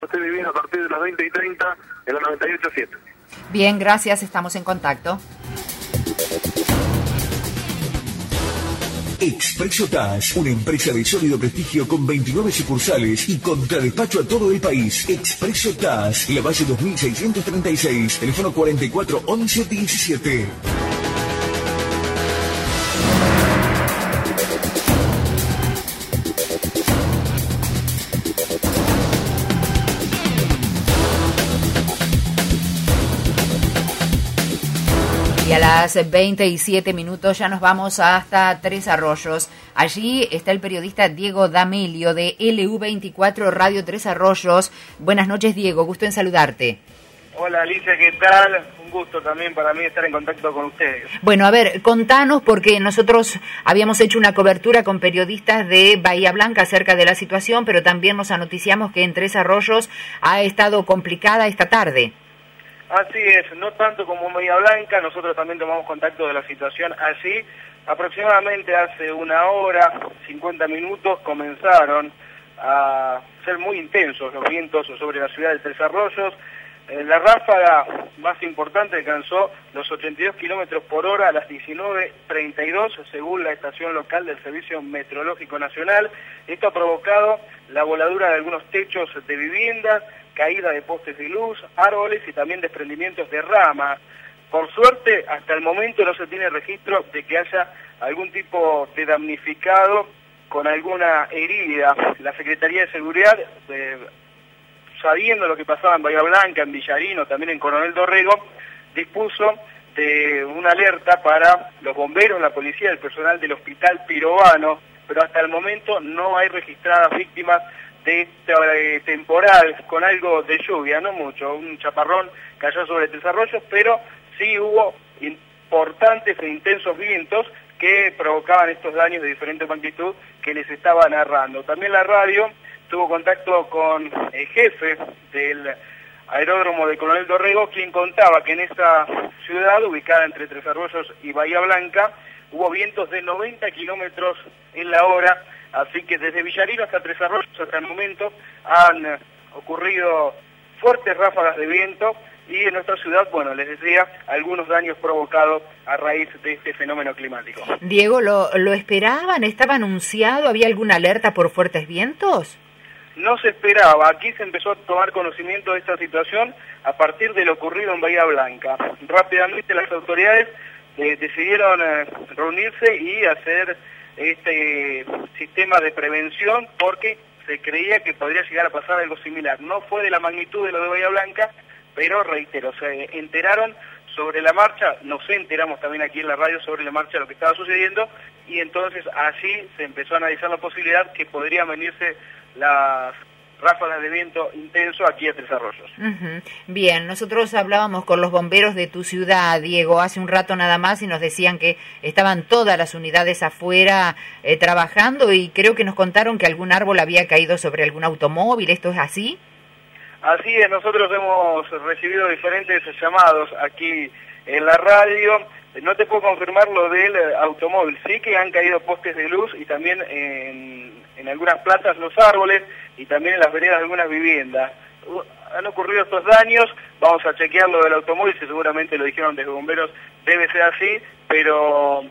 Estoy viviendo a partir de las 20:30 en la 98.7. Bien, gracias, estamos en contacto. Expreso TAS, una empresa de sólido prestigio con 29 sucursales y contradespacho a todo el país. Expreso TAS, La Valle 2636, teléfono 44 11 17. Y a las 20:07 ya nos vamos hasta Tres Arroyos. Allí está el periodista Diego D'Amelio de LU24 Radio Tres Arroyos. Buenas noches, Diego, gusto en saludarte. Hola Alicia, ¿qué tal? Un gusto también para mí estar en contacto con ustedes. Bueno, a ver, contanos, porque nosotros habíamos hecho una cobertura con periodistas de Bahía Blanca acerca de la situación, pero también nos anoticiamos que en Tres Arroyos ha estado complicada esta tarde. Así es, no tanto como Bahía Blanca, nosotros también tomamos contacto de la situación allí. Aproximadamente hace 1 hora, 50 minutos, comenzaron a ser muy intensos los vientos sobre la ciudad de Tres Arroyos. La ráfaga más importante alcanzó los 82 kilómetros por hora a las 19:32, según la estación local del Servicio Meteorológico Nacional. Esto ha provocado la voladura de algunos techos de viviendas, caída de postes de luz, árboles y también desprendimientos de ramas. Por suerte, hasta el momento no se tiene registro de que haya algún tipo de damnificado con alguna herida. La Secretaría de Seguridad, sabiendo lo que pasaba en Bahía Blanca, en Villarino, también en Coronel Dorrego, dispuso de una alerta para los bomberos, la policía, el personal del Hospital Pirovano, pero hasta el momento no hay registradas víctimas de este temporal con algo de lluvia, no mucho, un chaparrón cayó sobre Tres Arroyos, pero sí hubo importantes e intensos vientos que provocaban estos daños de diferente magnitud que les estaba narrando. También la radio tuvo contacto con el jefe del aeródromo de Coronel Dorrego, quien contaba que en esa ciudad, ubicada entre Tres Arroyos y Bahía Blanca, hubo vientos de 90 kilómetros en la hora. Así que desde Villarino hasta Tres Arroyos hasta el momento han ocurrido fuertes ráfagas de viento y en nuestra ciudad, bueno, les decía, algunos daños provocados a raíz de este fenómeno climático. Diego, ¿lo esperaban? ¿Estaba anunciado? ¿Había alguna alerta por fuertes vientos? No se esperaba. Aquí se empezó a tomar conocimiento de esta situación a partir de lo ocurrido en Bahía Blanca. Rápidamente las autoridades decidieron reunirse y hacer este sistema de prevención porque se creía que podría llegar a pasar algo similar. No fue de la magnitud de lo de Bahía Blanca, pero reitero, se enteraron sobre la marcha, nos enteramos también aquí en la radio sobre la marcha de lo que estaba sucediendo y entonces allí se empezó a analizar la posibilidad que podrían venirse las ráfagas de viento intenso aquí a Tres Arroyos. Bien, nosotros hablábamos con los bomberos de tu ciudad, Diego, hace un rato nada más y nos decían que estaban todas las unidades afuera trabajando y creo que nos contaron que algún árbol había caído sobre algún automóvil. ¿Esto es así? Así es, nosotros hemos recibido diferentes llamados aquí en la radio. No te puedo confirmar lo del automóvil, sí que han caído postes de luz y también en algunas plazas los árboles y también en las veredas de algunas viviendas. Han ocurrido estos daños, vamos a chequear lo del automóvil, si seguramente lo dijeron desde bomberos, debe ser así, pero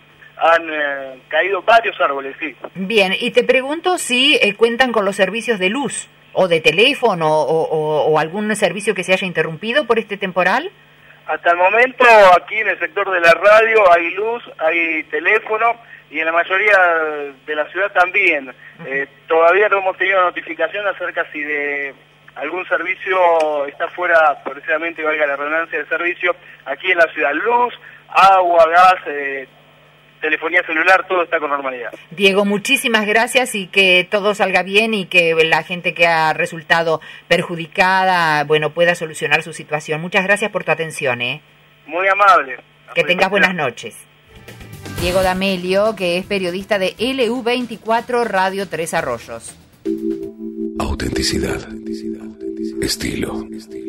han caído varios árboles, sí. Bien, y te pregunto si cuentan con los servicios de luz o de teléfono o algún servicio que se haya interrumpido por este temporal. Hasta el momento aquí en el sector de la radio hay luz, hay teléfono y en la mayoría de la ciudad también. Todavía no hemos tenido notificación acerca si de algún servicio está fuera, precisamente valga la redundancia del servicio, aquí en la ciudad. Luz, agua, gas, telefonía celular, todo está con normalidad. Diego, muchísimas gracias y que todo salga bien y que la gente que ha resultado perjudicada, bueno, pueda solucionar su situación. Muchas gracias por tu atención, Muy amable. Que tengas buenas noches. Diego D'Amelio, que es periodista de LU24 Radio Tres Arroyos. Autenticidad. Estilo.